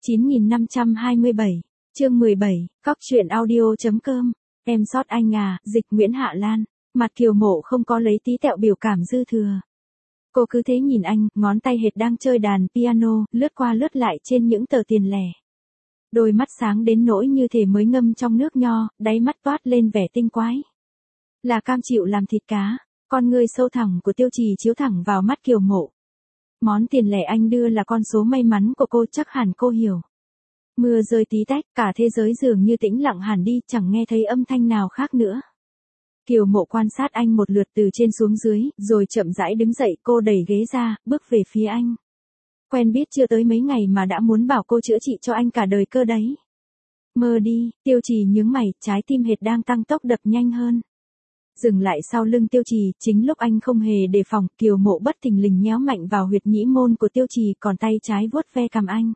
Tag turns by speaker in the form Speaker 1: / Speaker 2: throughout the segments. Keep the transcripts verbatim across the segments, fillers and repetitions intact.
Speaker 1: chín nghìn năm trăm hai mươi bảy, chương mười bảy, cóc truyện audio.com, em sót anh à, dịch Nguyễn Hạ Lan, mặt Kiều Mộ không có lấy tí tẹo biểu cảm dư thừa. Cô cứ thế nhìn anh, ngón tay hệt đang chơi đàn piano, lướt qua lướt lại trên những tờ tiền lẻ. Đôi mắt sáng đến nỗi như thể mới ngâm trong nước nho, đáy mắt toát lên vẻ tinh quái. Là cam chịu làm thịt cá, con ngươi sâu thẳm của Tiêu Trì chiếu thẳng vào mắt Kiều Mộ. Món tiền lẻ anh đưa là con số may mắn của cô, chắc hẳn cô hiểu. Mưa rơi tí tách, cả thế giới dường như tĩnh lặng hẳn đi, chẳng nghe thấy âm thanh nào khác nữa. Kiều Mộ quan sát anh một lượt từ trên xuống dưới, rồi chậm rãi đứng dậy, cô đẩy ghế ra, bước về phía anh. Quen biết chưa tới mấy ngày mà đã muốn bảo cô chữa trị cho anh cả đời cơ đấy. Mơ đi, Tiêu Trì nhướng mày, trái tim hệt đang tăng tốc đập nhanh hơn. Dừng lại sau lưng Tiêu Trì, chính lúc anh không hề đề phòng, Kiều Mộ bất thình lình nhéo mạnh vào huyệt nhĩ môn của Tiêu Trì, còn tay trái vuốt ve cằm anh.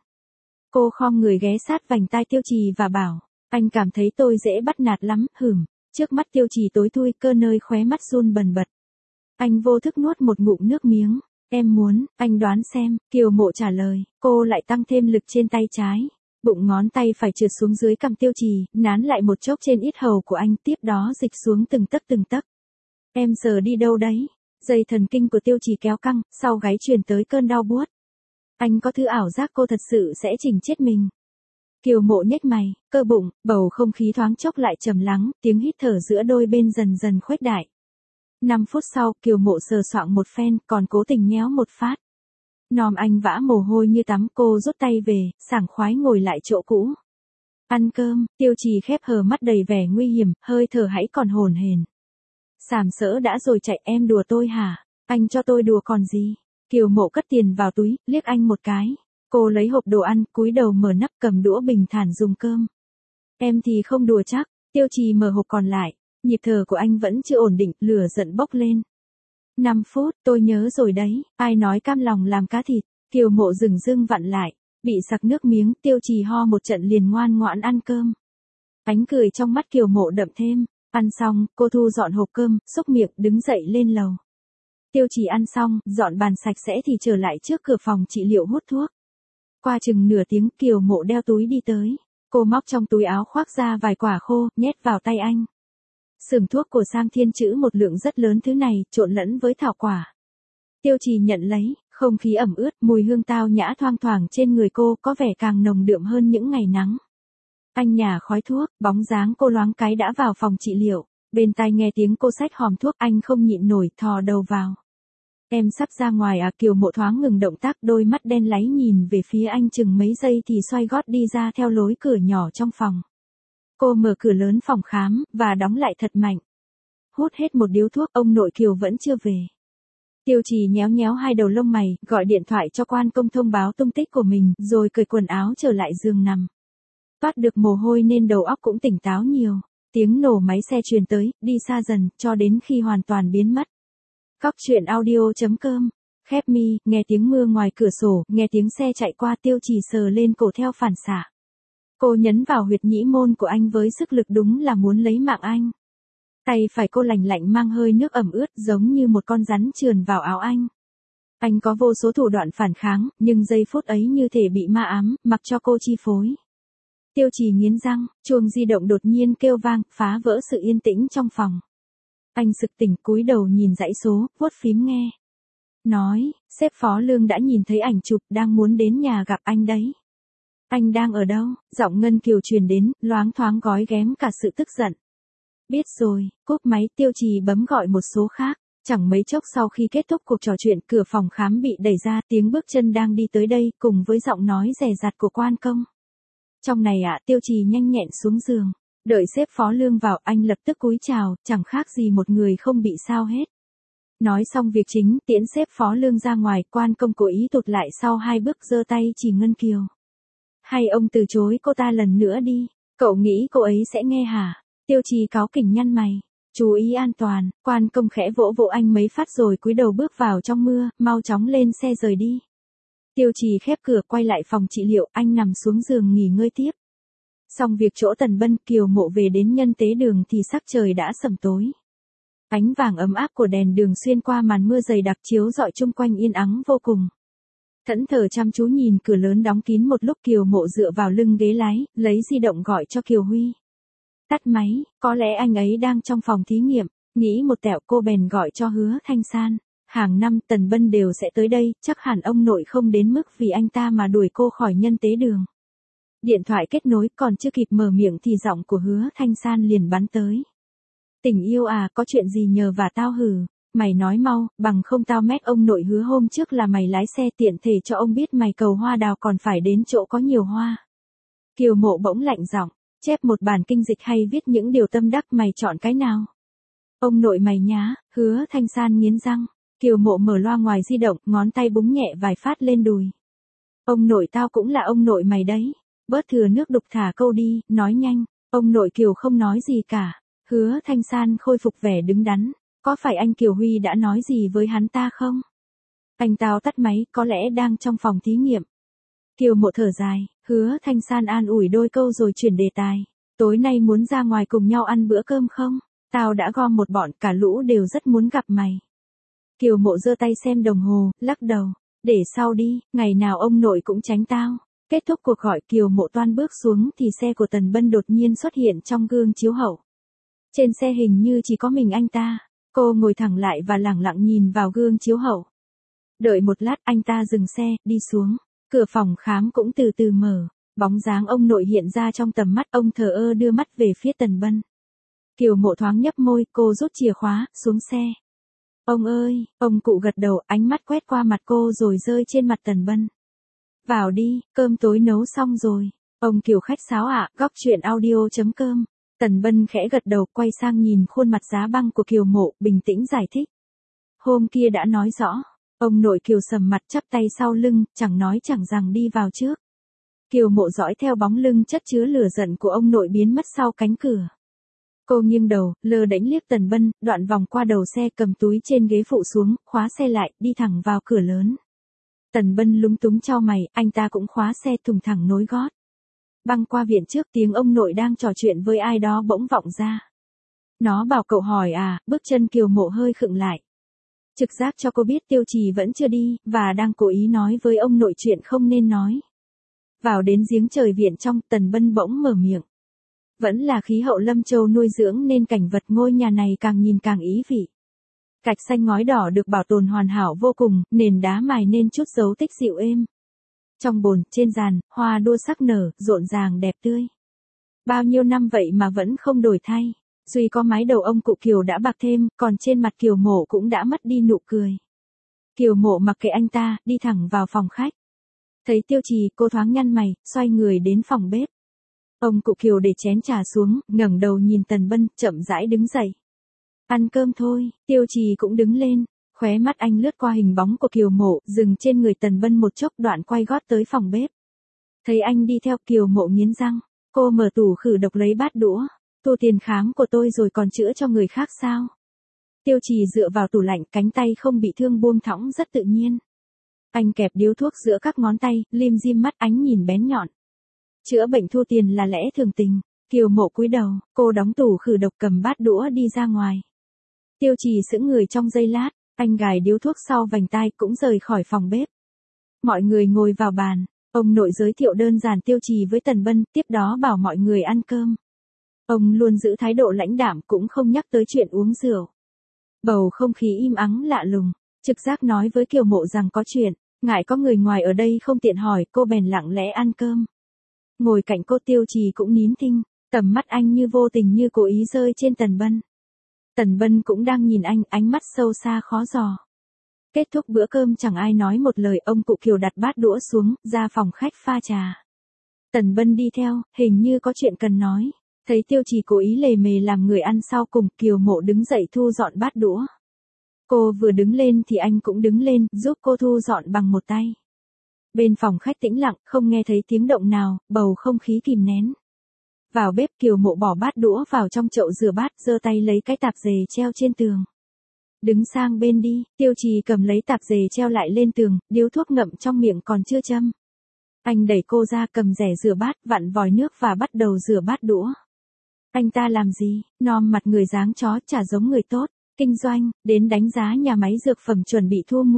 Speaker 1: Cô khom người ghé sát vành tai Tiêu Trì và bảo, anh cảm thấy tôi dễ bắt nạt lắm, hửm. Trước mắt Tiêu Trì tối thui, cơ nơi khóe mắt run bần bật. Anh vô thức nuốt một ngụm nước miếng. Em muốn, anh đoán xem, Kiều Mộ trả lời, cô lại tăng thêm lực trên tay trái. Bụng ngón tay phải trượt xuống dưới cằm Tiêu Trì, nán lại một chốc trên yết hầu của anh, tiếp đó dịch xuống từng tấc từng tấc. Em giờ đi đâu đấy? Dây thần kinh của Tiêu Trì kéo căng, sau gáy truyền tới cơn đau buốt. Anh có thứ ảo giác cô thật sự sẽ chỉnh chết mình. Kiều Mộ nhếch mày, cơ bụng, bầu không khí thoáng chốc lại trầm lắng, tiếng hít thở giữa đôi bên dần dần khuếch đại. Năm phút sau, Kiều Mộ sờ soạng một phen, còn cố tình nhéo một phát. Nòm anh vã mồ hôi như tắm, cô rút tay về, sảng khoái ngồi lại chỗ cũ. Ăn cơm, Tiêu Trì khép hờ mắt đầy vẻ nguy hiểm, hơi thở hãy còn hổn hển. Sàm sỡ đã rồi chạy, em đùa tôi hả? Anh cho tôi đùa còn gì? Kiều Mộ cất tiền vào túi, liếc anh một cái. Cô lấy hộp đồ ăn, cúi đầu mở nắp, cầm đũa bình thản dùng cơm. Em thì không đùa chắc. Tiêu Trì mở hộp còn lại. Nhịp thở của anh vẫn chưa ổn định, lửa giận bốc lên. năm phút, tôi nhớ rồi đấy, ai nói cam lòng làm cá thịt. Kiều Mộ dừng dưng vặn lại, bị sặc nước miếng, Tiêu Trì ho một trận liền ngoan ngoãn ăn cơm. Ánh cười trong mắt Kiều Mộ đậm thêm. Ăn xong, cô thu dọn hộp cơm, xúc miệng, đứng dậy lên lầu. Tiêu Trì ăn xong, dọn bàn sạch sẽ thì trở lại trước cửa phòng trị liệu hút thuốc. Qua chừng nửa tiếng, Kiều Mộ đeo túi đi tới. Cô móc trong túi áo khoác ra vài quả khô, nhét vào tay anh. Xưởng thuốc của Sang Thiên trữ một lượng rất lớn thứ này, trộn lẫn với thảo quả. Tiêu Trì nhận lấy, không khí ẩm ướt, mùi hương tao nhã thoang thoảng trên người cô, có vẻ càng nồng đượm hơn những ngày nắng. Anh nhả khói thuốc, bóng dáng cô loáng cái đã vào phòng trị liệu. Bên tai nghe tiếng cô xách hòm thuốc, anh không nhịn nổi, thò đầu vào. Em sắp ra ngoài à? Kiều Mộ thoáng ngừng động tác, đôi mắt đen láy nhìn về phía anh chừng mấy giây thì xoay gót đi ra theo lối cửa nhỏ trong phòng. Cô mở cửa lớn phòng khám, và đóng lại thật mạnh. Hút hết một điếu thuốc, ông nội Kiều vẫn chưa về. Tiêu Trì nhéo nhéo hai đầu lông mày, gọi điện thoại cho quan công thông báo tung tích của mình, rồi cởi quần áo trở lại giường nằm. Toát được mồ hôi nên đầu óc cũng tỉnh táo nhiều. Tiếng nổ máy xe truyền tới, đi xa dần, cho đến khi hoàn toàn biến mất. Cóc truyện audio.com, khép mi, nghe tiếng mưa ngoài cửa sổ, nghe tiếng xe chạy qua, Tiêu Trì sờ lên cổ theo phản xạ. Cô nhấn vào huyệt nhĩ môn của anh với sức lực đúng là muốn lấy mạng anh. Tay phải cô lành lạnh mang hơi nước ẩm ướt giống như một con rắn trườn vào áo anh. Anh có vô số thủ đoạn phản kháng, nhưng giây phút ấy như thể bị ma ám, mặc cho cô chi phối. Tiêu Trì nghiến răng, chuông di động đột nhiên kêu vang, phá vỡ sự yên tĩnh trong phòng. Anh sực tỉnh, cúi đầu nhìn dãy số, vuốt phím nghe. Nói, sếp Phó Lương đã nhìn thấy ảnh chụp, đang muốn đến nhà gặp anh đấy. Anh đang ở đâu? Giọng Ngân Kiều truyền đến, loáng thoáng gói ghém cả sự tức giận. Biết rồi, cúp máy, Tiêu Trì bấm gọi một số khác. Chẳng mấy chốc sau khi kết thúc cuộc trò chuyện, cửa phòng khám bị đẩy ra, tiếng bước chân đang đi tới đây, cùng với giọng nói dè dặt của quan công. Trong này ạ, Tiêu Trì nhanh nhẹn xuống giường. Đợi sếp Phó Lương vào, anh lập tức cúi chào, chẳng khác gì một người không bị sao hết. Nói xong việc chính, tiễn sếp Phó Lương ra ngoài, quan công cố ý tụt lại sau hai bước, giơ tay chỉ Ngân Kiều. Hay ông từ chối cô ta lần nữa đi, cậu nghĩ cô ấy sẽ nghe hả? Tiêu Trì cáu kỉnh nhăn mày. Chú ý an toàn, quan công khẽ vỗ vỗ anh mấy phát rồi cúi đầu bước vào trong mưa, mau chóng lên xe rời đi. Tiêu Trì khép cửa quay lại phòng trị liệu, anh nằm xuống giường nghỉ ngơi tiếp. Xong việc chỗ Tần Bân, Kiều Mộ về đến Nhân Tế Đường thì sắc trời đã sẩm tối. Ánh vàng ấm áp của đèn đường xuyên qua màn mưa dày đặc chiếu rọi chung quanh yên ắng vô cùng. Thẫn thờ chăm chú nhìn cửa lớn đóng kín một lúc. Kiều Mộ dựa vào lưng ghế lái, lấy di động gọi cho Kiều Huy. Tắt máy, có lẽ anh ấy đang trong phòng thí nghiệm, nghĩ một tẹo cô bèn gọi cho Hứa Thanh San. Hàng năm Tần Bân đều sẽ tới đây, chắc hẳn ông nội không đến mức vì anh ta mà đuổi cô khỏi nhân tế đường. Điện thoại kết nối, còn chưa kịp mở miệng thì giọng của Hứa Thanh San liền bắn tới. Tình yêu à, có chuyện gì nhờ vả tao hử, mày nói mau, bằng không tao mét ông nội Hứa hôm trước là mày lái xe tiện thể cho ông biết mày cầu hoa đào còn phải đến chỗ có nhiều hoa. Kiều Mộ bỗng lạnh giọng, chép một bản kinh dịch hay viết những điều tâm đắc mày chọn cái nào? Ông nội mày nhá, Hứa Thanh San nghiến răng. Kiều Mộ mở loa ngoài di động, ngón tay búng nhẹ vài phát lên đùi. Ông nội tao cũng là ông nội mày đấy. Bớt thừa nước đục thả câu đi, nói nhanh. Ông nội Kiều không nói gì cả. Hứa Thanh San khôi phục vẻ đứng đắn. Có phải anh Kiều Huy đã nói gì với hắn ta không? Anh tao tắt máy, có lẽ đang trong phòng thí nghiệm. Kiều Mộ thở dài, Hứa Thanh San an ủi đôi câu rồi chuyển đề tài. Tối nay muốn ra ngoài cùng nhau ăn bữa cơm không? Tao đã gom một bọn, cả lũ đều rất muốn gặp mày. Kiều Mộ giơ tay xem đồng hồ, lắc đầu. Để sau đi, ngày nào ông nội cũng tránh tao. Kết thúc cuộc gọi, Kiều Mộ toan bước xuống thì xe của Tần Bân đột nhiên xuất hiện trong gương chiếu hậu. Trên xe hình như chỉ có mình anh ta. Cô ngồi thẳng lại và lẳng lặng nhìn vào gương chiếu hậu. Đợi một lát anh ta dừng xe, đi xuống. Cửa phòng khám cũng từ từ mở. Bóng dáng ông nội hiện ra trong tầm mắt, ông thờ ơ đưa mắt về phía Tần Bân. Kiều Mộ thoáng nhấp môi, cô rút chìa khóa, xuống xe. Ông ơi, ông cụ gật đầu, ánh mắt quét qua mặt cô rồi rơi trên mặt Tần Bân. Vào đi, cơm tối nấu xong rồi. Ông Kiều khách sáo ạ, à, góc chuyện audio chấm com. Tần Bân khẽ gật đầu, quay sang nhìn khuôn mặt giá băng của Kiều Mộ, bình tĩnh giải thích. Hôm kia đã nói rõ. Ông nội Kiều sầm mặt chắp tay sau lưng, chẳng nói chẳng rằng đi vào trước. Kiều Mộ dõi theo bóng lưng chất chứa lửa giận của ông nội biến mất sau cánh cửa. Cô nghiêng đầu, lơ đễnh liếc Tần Bân, đoạn vòng qua đầu xe cầm túi trên ghế phụ xuống, khóa xe lại, đi thẳng vào cửa lớn. Tần Bân lúng túng chau mày, anh ta cũng khóa xe thùng thẳng nối gót. Băng qua viện trước, tiếng ông nội đang trò chuyện với ai đó bỗng vọng ra. Nó bảo cậu hỏi à, bước chân Kiều Mộ hơi khựng lại. Trực giác cho cô biết Tiêu Trì vẫn chưa đi, và đang cố ý nói với ông nội chuyện không nên nói. Vào đến giếng trời viện trong, Tần Bân bỗng mở miệng. Vẫn là khí hậu Lâm Châu nuôi dưỡng nên cảnh vật ngôi nhà này càng nhìn càng ý vị. Gạch xanh ngói đỏ được bảo tồn hoàn hảo vô cùng, nền đá mài nên chút dấu tích dịu êm. Trong bồn, trên giàn, hoa đua sắc nở, rộn ràng đẹp tươi. Bao nhiêu năm vậy mà vẫn không đổi thay. Duy có mái đầu ông cụ Kiều đã bạc thêm, còn trên mặt Kiều Mộ cũng đã mất đi nụ cười. Kiều Mộ mặc kệ anh ta, đi thẳng vào phòng khách. Thấy Tiêu Trì, cô thoáng nhăn mày, xoay người đến phòng bếp. Ông cụ Kiều để chén trà xuống, ngẩng đầu nhìn Tần Bân, chậm rãi đứng dậy. Ăn cơm thôi, Tiêu Trì cũng đứng lên, khóe mắt anh lướt qua hình bóng của Kiều Mộ, dừng trên người Tần Bân một chốc, đoạn quay gót tới phòng bếp. Thấy anh đi theo, Kiều Mộ nghiến răng, cô mở tủ khử độc lấy bát đũa, thu tiền khám của tôi rồi còn chữa cho người khác sao? Tiêu Trì dựa vào tủ lạnh, cánh tay không bị thương buông thõng rất tự nhiên. Anh kẹp điếu thuốc giữa các ngón tay, lim dim mắt, ánh nhìn bén nhọn. Chữa bệnh thu tiền là lẽ thường tình. Kiều Mộ cúi đầu, cô đóng tủ khử độc cầm bát đũa đi ra ngoài. Tiêu Trì sững người trong giây lát, anh gài điếu thuốc sau vành tai cũng rời khỏi phòng bếp. Mọi người ngồi vào bàn, ông nội giới thiệu đơn giản Tiêu Trì với Tần Bân, tiếp đó bảo mọi người ăn cơm. Ông luôn giữ thái độ lãnh đạm, cũng không nhắc tới chuyện uống rượu. Bầu không khí im ắng lạ lùng, trực giác nói với Kiều Mộ rằng có chuyện, ngại có người ngoài ở đây không tiện hỏi, cô bèn lặng lẽ ăn cơm. Ngồi cạnh cô Tiêu Trì cũng nín thinh, tầm mắt anh như vô tình như cố ý rơi trên Tần Bân. Tần Bân cũng đang nhìn anh, ánh mắt sâu xa khó dò. Kết thúc bữa cơm chẳng ai nói một lời, ông cụ Kiều đặt bát đũa xuống, ra phòng khách pha trà. Tần Bân đi theo, hình như có chuyện cần nói. Thấy Tiêu Trì cố ý lề mề làm người ăn sau cùng, Kiều Mộ đứng dậy thu dọn bát đũa. Cô vừa đứng lên thì anh cũng đứng lên, giúp cô thu dọn bằng một tay. Bên phòng khách tĩnh lặng, không nghe thấy tiếng động nào, bầu không khí kìm nén. Vào bếp, Kiều Mộ bỏ bát đũa vào trong chậu rửa bát, giơ tay lấy cái tạp dề treo trên tường. Đứng sang bên đi, Tiêu Trì cầm lấy tạp dề treo lại lên tường, điếu thuốc ngậm trong miệng còn chưa châm. Anh đẩy cô ra, cầm rẻ rửa bát, vặn vòi nước và bắt đầu rửa bát đũa. Anh ta làm gì, nom mặt người dáng chó, chả giống người tốt, kinh doanh, đến đánh giá nhà máy dược phẩm chuẩn bị thu mua.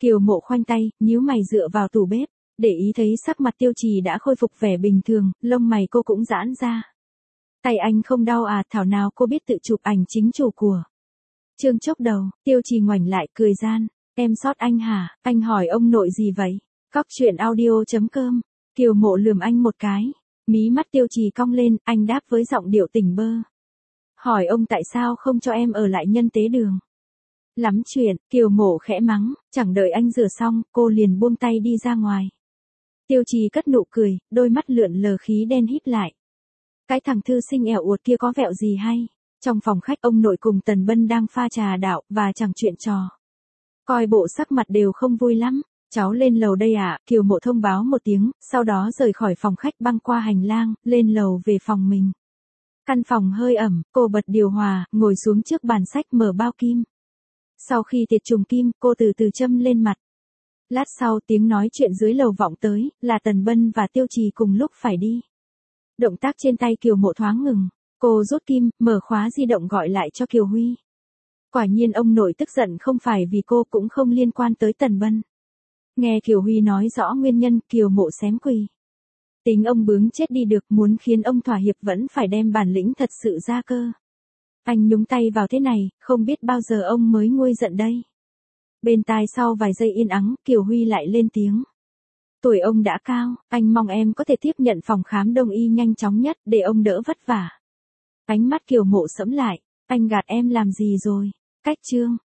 Speaker 1: Kiều Mộ khoanh tay, nhíu mày dựa vào tủ bếp, để ý thấy sắc mặt Tiêu Trì đã khôi phục vẻ bình thường, lông mày cô cũng giãn ra. Tay anh không đau à, thảo nào cô biết tự chụp ảnh chính chủ của. Trương chốc đầu, Tiêu Trì ngoảnh lại cười gian, em sót anh hả, anh hỏi ông nội gì vậy? Cóc truyện audio chấm com, Kiều Mộ lườm anh một cái, mí mắt Tiêu Trì cong lên, anh đáp với giọng điệu tỉnh bơ. Hỏi ông tại sao không cho em ở lại Nhân Tế Đường. Lắm chuyện, Kiều Mộ khẽ mắng, chẳng đợi anh rửa xong, cô liền buông tay đi ra ngoài. Tiêu Trì cất nụ cười, đôi mắt lượn lờ khí đen híp lại. Cái thằng thư sinh ẻo uột kia có vẹo gì hay? Trong phòng khách ông nội cùng Tần Bân đang pha trà đạo và chẳng chuyện trò. Coi bộ sắc mặt đều không vui lắm. Cháu lên lầu đây ạ, à? Kiều Mộ thông báo một tiếng, sau đó rời khỏi phòng khách băng qua hành lang, lên lầu về phòng mình. Căn phòng hơi ẩm, cô bật điều hòa, ngồi xuống trước bàn sách mở bao kim. Sau khi tiệt trùng kim, cô từ từ châm lên mặt. Lát sau tiếng nói chuyện dưới lầu vọng tới, là Tần Bân và Tiêu Trì cùng lúc phải đi. Động tác trên tay Kiều Mộ thoáng ngừng, cô rút kim, mở khóa di động gọi lại cho Kiều Huy. Quả nhiên ông nội tức giận không phải vì cô cũng không liên quan tới Tần Bân. Nghe Kiều Huy nói rõ nguyên nhân, Kiều Mộ xém quỳ. Tính ông bướng chết đi được, muốn khiến ông thỏa hiệp vẫn phải đem bản lĩnh thật sự ra cơ. Anh nhúng tay vào thế này, không biết bao giờ ông mới nguôi giận đây. Bên tai sau vài giây yên ắng, Kiều Huy lại lên tiếng. Tuổi ông đã cao, anh mong em có thể tiếp nhận phòng khám đông y nhanh chóng nhất để ông đỡ vất vả. Ánh mắt Kiều Mộ sẫm lại, anh gạt em làm gì rồi? Cách chương.